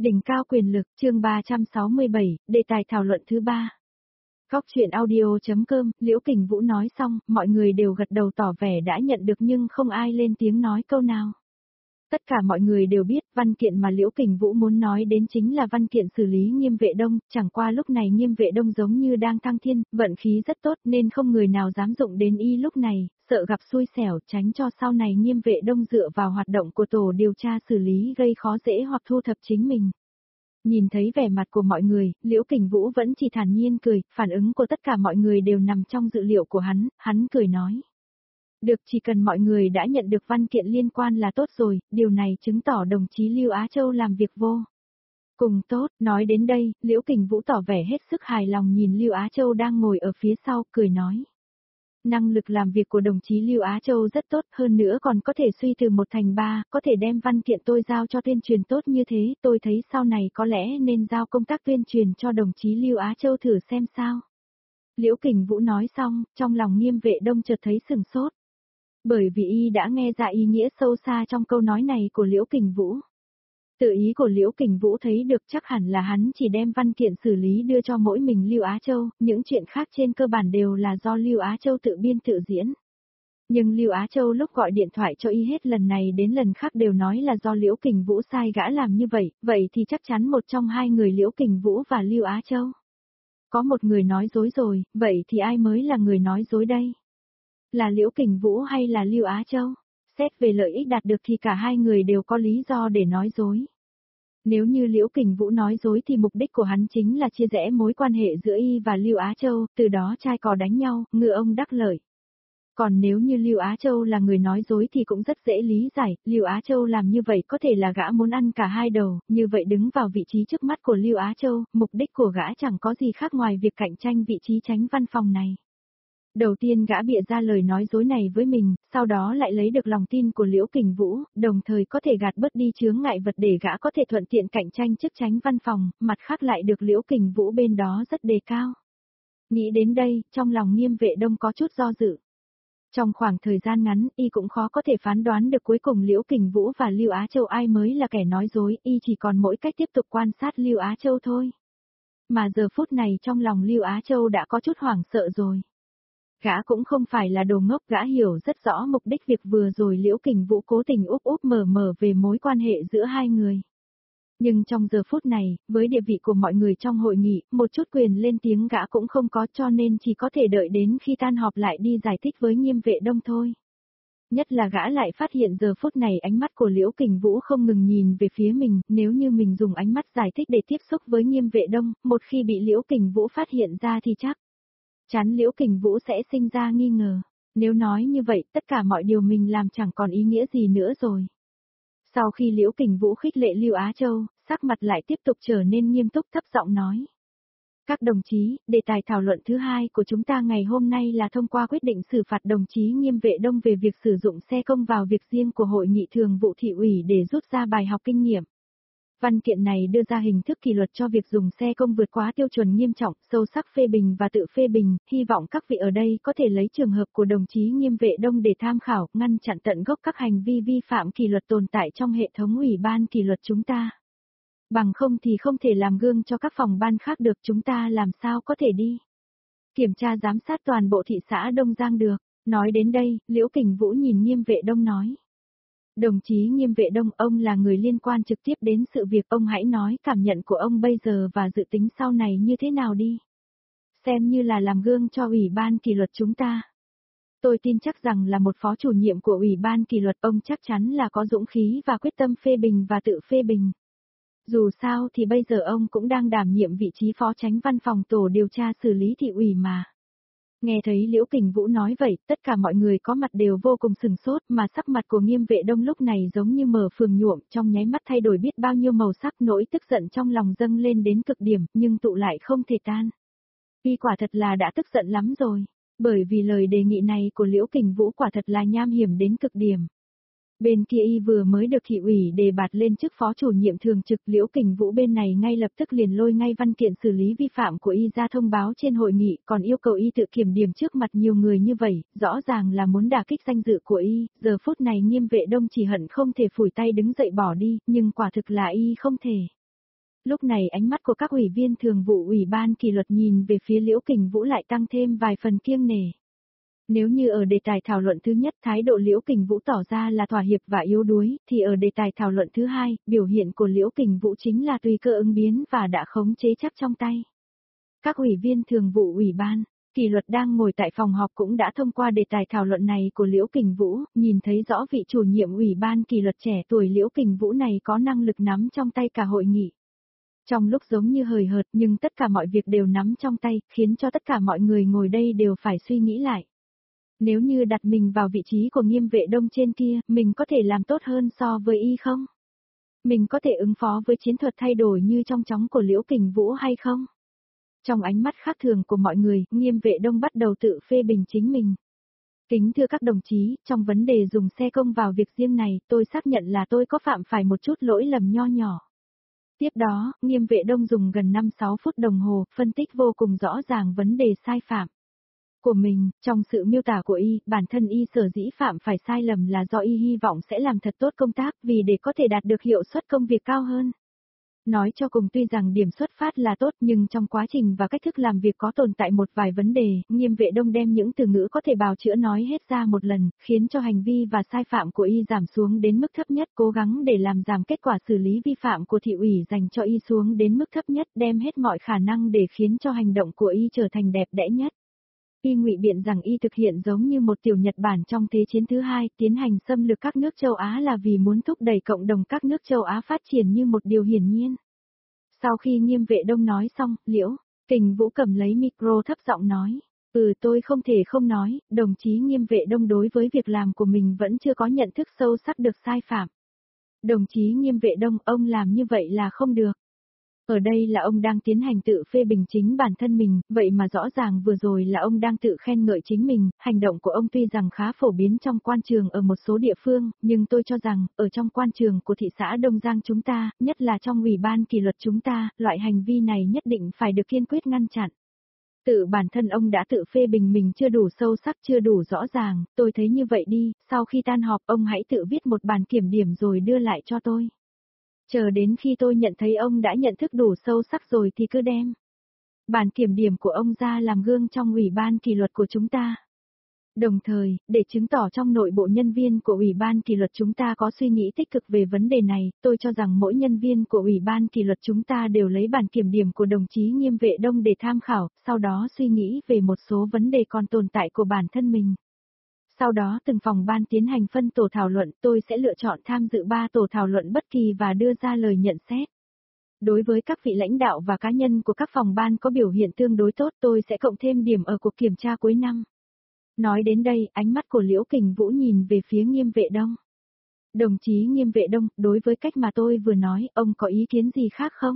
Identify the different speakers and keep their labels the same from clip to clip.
Speaker 1: Đỉnh cao quyền lực, chương 367, đề tài thảo luận thứ 3. Góc chuyện audio.com, Liễu Kình Vũ nói xong, mọi người đều gật đầu tỏ vẻ đã nhận được nhưng không ai lên tiếng nói câu nào. Tất cả mọi người đều biết văn kiện mà Liễu Kình Vũ muốn nói đến chính là văn kiện xử lý Nghiêm Vệ Đông, chẳng qua lúc này Nghiêm Vệ Đông giống như đang thăng thiên, vận khí rất tốt nên không người nào dám dụng đến y lúc này, sợ gặp xui xẻo tránh cho sau này Nghiêm Vệ Đông dựa vào hoạt động của tổ điều tra xử lý gây khó dễ hoặc thu thập chính mình. Nhìn thấy vẻ mặt của mọi người, Liễu Kình Vũ vẫn chỉ thản nhiên cười, phản ứng của tất cả mọi người đều nằm trong dự liệu của hắn cười nói. Được, chỉ cần mọi người đã nhận được văn kiện liên quan là tốt rồi, điều này chứng tỏ đồng chí Lưu Á Châu làm việc vô cùng tốt. Nói đến đây, Liễu Kình Vũ tỏ vẻ hết sức hài lòng nhìn Lưu Á Châu đang ngồi ở phía sau, cười nói. Năng lực làm việc của đồng chí Lưu Á Châu rất tốt, hơn nữa còn có thể suy từ 1 thành 3, có thể đem văn kiện tôi giao cho tuyên truyền tốt như thế, tôi thấy sau này có lẽ nên giao công tác tuyên truyền cho đồng chí Lưu Á Châu thử xem sao. Liễu Kình Vũ nói xong, trong lòng Nghiêm Vệ Đông chợt thấy sừng sốt. Bởi vì y đã nghe ra ý nghĩa sâu xa trong câu nói này của Liễu Kình Vũ. Tự ý của Liễu Kình Vũ thấy được chắc hẳn là hắn chỉ đem văn kiện xử lý đưa cho mỗi mình Lưu Á Châu, những chuyện khác trên cơ bản đều là do Lưu Á Châu tự biên tự diễn. Nhưng Lưu Á Châu lúc gọi điện thoại cho y hết lần này đến lần khác đều nói là do Liễu Kình Vũ sai gã làm như vậy thì chắc chắn một trong hai người Liễu Kình Vũ và Lưu Á Châu. Có một người nói dối rồi, vậy thì ai mới là người nói dối đây? Là Liễu Kình Vũ hay là Lưu Á Châu? Xét về lợi ích đạt được thì cả hai người đều có lý do để nói dối. Nếu như Liễu Kình Vũ nói dối thì mục đích của hắn chính là chia rẽ mối quan hệ giữa y và Lưu Á Châu, từ đó trai cò đánh nhau, ngựa ông đắc lợi. Còn nếu như Lưu Á Châu là người nói dối thì cũng rất dễ lý giải, Lưu Á Châu làm như vậy có thể là gã muốn ăn cả hai đầu, như vậy đứng vào vị trí trước mắt của Lưu Á Châu, mục đích của gã chẳng có gì khác ngoài việc cạnh tranh vị trí chánh văn phòng này. Đầu tiên gã bịa ra lời nói dối này với mình, sau đó lại lấy được lòng tin của Liễu Kình Vũ, đồng thời có thể gạt bớt đi chướng ngại vật để gã có thể thuận tiện cạnh tranh chức chánh văn phòng, mặt khác lại được Liễu Kình Vũ bên đó rất đề cao. Nghĩ đến đây, trong lòng Nghiêm Vệ Đông có chút do dự. Trong khoảng thời gian ngắn, y cũng khó có thể phán đoán được cuối cùng Liễu Kình Vũ và Lưu Á Châu ai mới là kẻ nói dối, y chỉ còn mỗi cách tiếp tục quan sát Lưu Á Châu thôi. Mà giờ phút này trong lòng Lưu Á Châu đã có chút hoảng sợ rồi. Gã cũng không phải là đồ ngốc, gã hiểu rất rõ mục đích việc vừa rồi Liễu Kình Vũ cố tình úp mở về mối quan hệ giữa hai người. Nhưng trong giờ phút này, với địa vị của mọi người trong hội nghị, một chút quyền lên tiếng gã cũng không có cho nên chỉ có thể đợi đến khi tan họp lại đi giải thích với Nghiêm Vệ Đông thôi. Nhất là gã lại phát hiện giờ phút này ánh mắt của Liễu Kình Vũ không ngừng nhìn về phía mình, nếu như mình dùng ánh mắt giải thích để tiếp xúc với Nghiêm Vệ Đông, một khi bị Liễu Kình Vũ phát hiện ra thì chắc chắn Liễu Kình Vũ sẽ sinh ra nghi ngờ. Nếu nói như vậy, tất cả mọi điều mình làm chẳng còn ý nghĩa gì nữa rồi. Sau khi Liễu Kình Vũ khích lệ Lưu Á Châu, sắc mặt lại tiếp tục trở nên nghiêm túc, thấp giọng nói. Các đồng chí, đề tài thảo luận thứ 2 của chúng ta ngày hôm nay là thông qua quyết định xử phạt đồng chí Nghiêm Vệ Đông về việc sử dụng xe công vào việc riêng của Hội nghị Thường vụ Thị ủy để rút ra bài học kinh nghiệm. Văn kiện này đưa ra hình thức kỷ luật cho việc dùng xe công vượt quá tiêu chuẩn nghiêm trọng, sâu sắc phê bình và tự phê bình, hy vọng các vị ở đây có thể lấy trường hợp của đồng chí Nghiêm Vệ Đông để tham khảo, ngăn chặn tận gốc các hành vi vi phạm kỷ luật tồn tại trong hệ thống ủy ban kỷ luật chúng ta. Bằng không thì không thể làm gương cho các phòng ban khác được, chúng ta làm sao có thể đi kiểm tra giám sát toàn bộ thị xã Đông Giang được. Nói đến đây, Liễu Kình Vũ nhìn Nghiêm Vệ Đông nói. Đồng chí Nghiêm Vệ Đông, ông là người liên quan trực tiếp đến sự việc, ông hãy nói cảm nhận của ông bây giờ và dự tính sau này như thế nào đi. Xem như là làm gương cho ủy ban kỷ luật chúng ta. Tôi tin chắc rằng là một phó chủ nhiệm của ủy ban kỷ luật, ông chắc chắn là có dũng khí và quyết tâm phê bình và tự phê bình. Dù sao thì bây giờ ông cũng đang đảm nhiệm vị trí phó chánh văn phòng tổ điều tra xử lý thị ủy mà. Nghe thấy Liễu Kình Vũ nói vậy, tất cả mọi người có mặt đều vô cùng sừng sốt, mà sắc mặt của Nghiêm Vệ Đông lúc này giống như mở phường nhuộm, trong nháy mắt thay đổi biết bao nhiêu màu sắc, nỗi tức giận trong lòng dâng lên đến cực điểm, nhưng tụ lại không thể tan. Y quả thật là đã tức giận lắm rồi, bởi vì lời đề nghị này của Liễu Kình Vũ quả thật là nham hiểm đến cực điểm. Bên kia y vừa mới được thị ủy đề bạt lên chức phó chủ nhiệm thường trực, Liễu Kình Vũ bên này ngay lập tức liền lôi ngay văn kiện xử lý vi phạm của y ra thông báo trên hội nghị, còn yêu cầu y tự kiểm điểm trước mặt nhiều người như vậy, rõ ràng là muốn đả kích danh dự của y. Giờ phút này Nghiêm Vệ Đông chỉ hận không thể phủi tay đứng dậy bỏ đi, nhưng quả thực là y không thể Lúc này ánh mắt của các ủy viên thường vụ Ủy ban kỷ luật nhìn về phía Liễu Kình Vũ lại tăng thêm vài phần kiêng nể. Nếu như ở đề tài thảo luận thứ nhất thái độ Liễu Kình Vũ tỏ ra là thỏa hiệp và yếu đuối, thì ở đề tài thảo luận thứ hai, biểu hiện của Liễu Kình Vũ chính là tùy cơ ứng biến và đã khống chế chắc trong tay. Các ủy viên thường vụ Ủy ban kỷ luật đang ngồi tại phòng họp cũng đã thông qua đề tài thảo luận này của Liễu Kình Vũ, nhìn thấy rõ vị chủ nhiệm Ủy ban kỷ luật trẻ tuổi Liễu Kình Vũ này có năng lực nắm trong tay cả hội nghị. Trong lúc giống như hời hợt nhưng tất cả mọi việc đều nắm trong tay, khiến cho tất cả mọi người ngồi đây đều phải suy nghĩ lại. Nếu như đặt mình vào vị trí của Nghiêm Vệ Đông trên kia, mình có thể làm tốt hơn so với y không? Mình có thể ứng phó với chiến thuật thay đổi như trong chóng của Liễu Kình Vũ hay không? Trong ánh mắt khác thường của mọi người, Nghiêm Vệ Đông bắt đầu tự phê bình chính mình. Kính thưa các đồng chí, trong vấn đề dùng xe công vào việc riêng này, tôi xác nhận là tôi có phạm phải một chút lỗi lầm nho nhỏ. Tiếp đó, Nghiêm Vệ Đông dùng gần 5-6 phút đồng hồ, phân tích vô cùng rõ ràng vấn đề sai phạm của mình. Trong sự miêu tả của y, bản thân y sở dĩ phạm phải sai lầm là do y hy vọng sẽ làm thật tốt công tác vì để có thể đạt được hiệu suất công việc cao hơn. Nói cho cùng tuy rằng điểm xuất phát là tốt nhưng trong quá trình và cách thức làm việc có tồn tại một vài vấn đề, Nghiêm Vệ Đông đem những từ ngữ có thể bào chữa nói hết ra một lần, khiến cho hành vi và sai phạm của y giảm xuống đến mức thấp nhất, cố gắng để làm giảm kết quả xử lý vi phạm của thị ủy dành cho y xuống đến mức thấp nhất, đem hết mọi khả năng để khiến cho hành động của y trở thành đẹp đẽ nhất. Y ngụy biện rằng y thực hiện giống như một tiểu Nhật Bản trong Thế chiến thứ hai, tiến hành xâm lược các nước châu Á là vì muốn thúc đẩy cộng đồng các nước châu Á phát triển như một điều hiển nhiên. Sau khi Nghiêm Vệ Đông nói xong, Liễu Kình Vũ cầm lấy micro thấp giọng nói, tôi không thể không nói, đồng chí Nghiêm Vệ Đông đối với việc làm của mình vẫn chưa có nhận thức sâu sắc được sai phạm. Đồng chí Nghiêm Vệ Đông, ông làm như vậy là không được. Ở đây là ông đang tiến hành tự phê bình chính bản thân mình, vậy mà rõ ràng vừa rồi là ông đang tự khen ngợi chính mình, hành động của ông tuy rằng khá phổ biến trong quan trường ở một số địa phương, nhưng tôi cho rằng, ở trong quan trường của thị xã Đông Giang chúng ta, nhất là trong ủy ban kỷ luật chúng ta, loại hành vi này nhất định phải được kiên quyết ngăn chặn. Tự bản thân ông đã tự phê bình mình chưa đủ sâu sắc chưa đủ rõ ràng, tôi thấy như vậy đi, sau khi tan họp ông hãy tự viết một bản kiểm điểm rồi đưa lại cho tôi. Chờ đến khi tôi nhận thấy ông đã nhận thức đủ sâu sắc rồi thì cứ đem bản kiểm điểm của ông ra làm gương trong ủy ban kỷ luật của chúng ta. Đồng thời, để chứng tỏ trong nội bộ nhân viên của ủy ban kỷ luật chúng ta có suy nghĩ tích cực về vấn đề này, tôi cho rằng mỗi nhân viên của ủy ban kỷ luật chúng ta đều lấy bản kiểm điểm của đồng chí Nghiêm Vệ Đông để tham khảo, sau đó suy nghĩ về một số vấn đề còn tồn tại của bản thân mình. Sau đó từng phòng ban tiến hành phân tổ thảo luận, tôi sẽ lựa chọn tham dự 3 tổ thảo luận bất kỳ và đưa ra lời nhận xét. Đối với các vị lãnh đạo và cá nhân của các phòng ban có biểu hiện tương đối tốt, tôi sẽ cộng thêm điểm ở cuộc kiểm tra cuối năm. Nói đến đây, ánh mắt của Liễu Kình Vũ nhìn về phía Nghiêm Vệ Đông. Đồng chí Nghiêm Vệ Đông, đối với cách mà tôi vừa nói, ông có ý kiến gì khác không?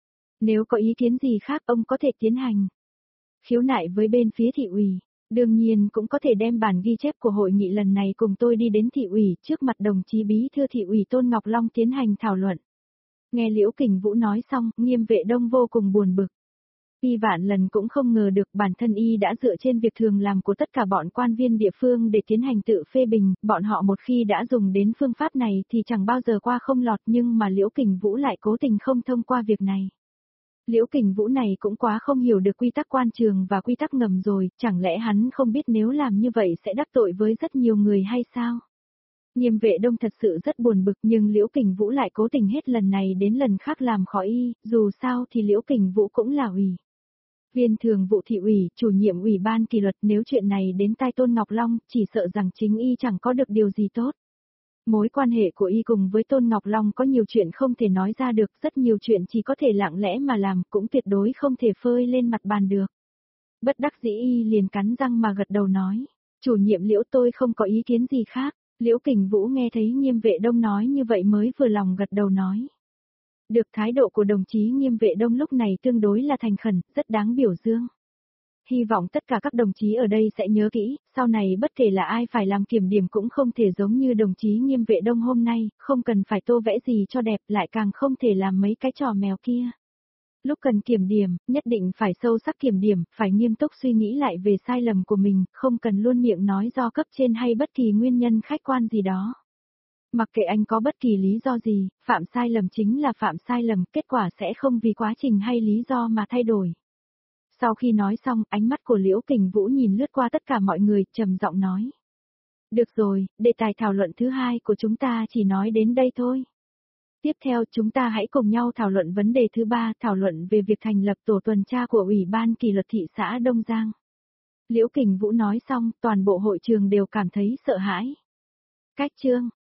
Speaker 1: Nếu có ý kiến gì khác, ông có thể tiến hành khiếu nại với bên phía thị ủy. Đương nhiên cũng có thể đem bản ghi chép của hội nghị lần này cùng tôi đi đến thị ủy trước mặt đồng chí bí thư thị ủy Tôn Ngọc Long tiến hành thảo luận. Nghe Liễu Kình Vũ nói xong, Nghiêm Vệ Đông vô cùng buồn bực. Y vạn lần cũng không ngờ được bản thân y đã dựa trên việc thường làm của tất cả bọn quan viên địa phương để tiến hành tự phê bình, bọn họ một khi đã dùng đến phương pháp này thì chẳng bao giờ qua không lọt nhưng mà Liễu Kình Vũ lại cố tình không thông qua việc này. Liễu Kình Vũ này cũng quá không hiểu được quy tắc quan trường và quy tắc ngầm rồi, chẳng lẽ hắn không biết nếu làm như vậy sẽ đắc tội với rất nhiều người hay sao? Nghiêm Vệ Đông thật sự rất buồn bực nhưng Liễu Kình Vũ lại cố tình hết lần này đến lần khác làm khó y, dù sao thì Liễu Kình Vũ cũng là ủy viên thường vụ thị ủy, chủ nhiệm ủy ban kỷ luật, nếu chuyện này đến tai Tôn Ngọc Long, chỉ sợ rằng chính y chẳng có được điều gì tốt. Mối quan hệ của y cùng với Tôn Ngọc Long có nhiều chuyện không thể nói ra được, rất nhiều chuyện chỉ có thể lặng lẽ mà làm, cũng tuyệt đối không thể phơi lên mặt bàn được. Bất đắc dĩ y liền cắn răng mà gật đầu nói, chủ nhiệm Liễu tôi không có ý kiến gì khác. Liễu Kình Vũ nghe thấy Nghiêm Vệ Đông nói như vậy mới vừa lòng gật đầu nói. Được, thái độ của đồng chí Nghiêm Vệ Đông lúc này tương đối là thành khẩn, rất đáng biểu dương. Hy vọng tất cả các đồng chí ở đây sẽ nhớ kỹ, sau này bất kể là ai phải làm kiểm điểm cũng không thể giống như đồng chí Nghiêm Vệ Đông hôm nay, không cần phải tô vẽ gì cho đẹp, lại càng không thể làm mấy cái trò mèo kia. Lúc cần kiểm điểm, nhất định phải sâu sắc kiểm điểm, phải nghiêm túc suy nghĩ lại về sai lầm của mình, không cần luôn miệng nói do cấp trên hay bất kỳ nguyên nhân khách quan gì đó. Mặc kệ anh có bất kỳ lý do gì, phạm sai lầm chính là phạm sai lầm, kết quả sẽ không vì quá trình hay lý do mà thay đổi. Sau khi nói xong, ánh mắt của Liễu Kình Vũ nhìn lướt qua tất cả mọi người, trầm giọng nói. Được rồi, đề tài thảo luận thứ hai của chúng ta chỉ nói đến đây thôi. Tiếp theo chúng ta hãy cùng nhau thảo luận vấn đề thứ ba, thảo luận về việc thành lập tổ tuần tra của Ủy ban kỷ luật thị xã Đông Giang. Liễu Kình Vũ nói xong, toàn bộ hội trường đều cảm thấy sợ hãi. Cách chương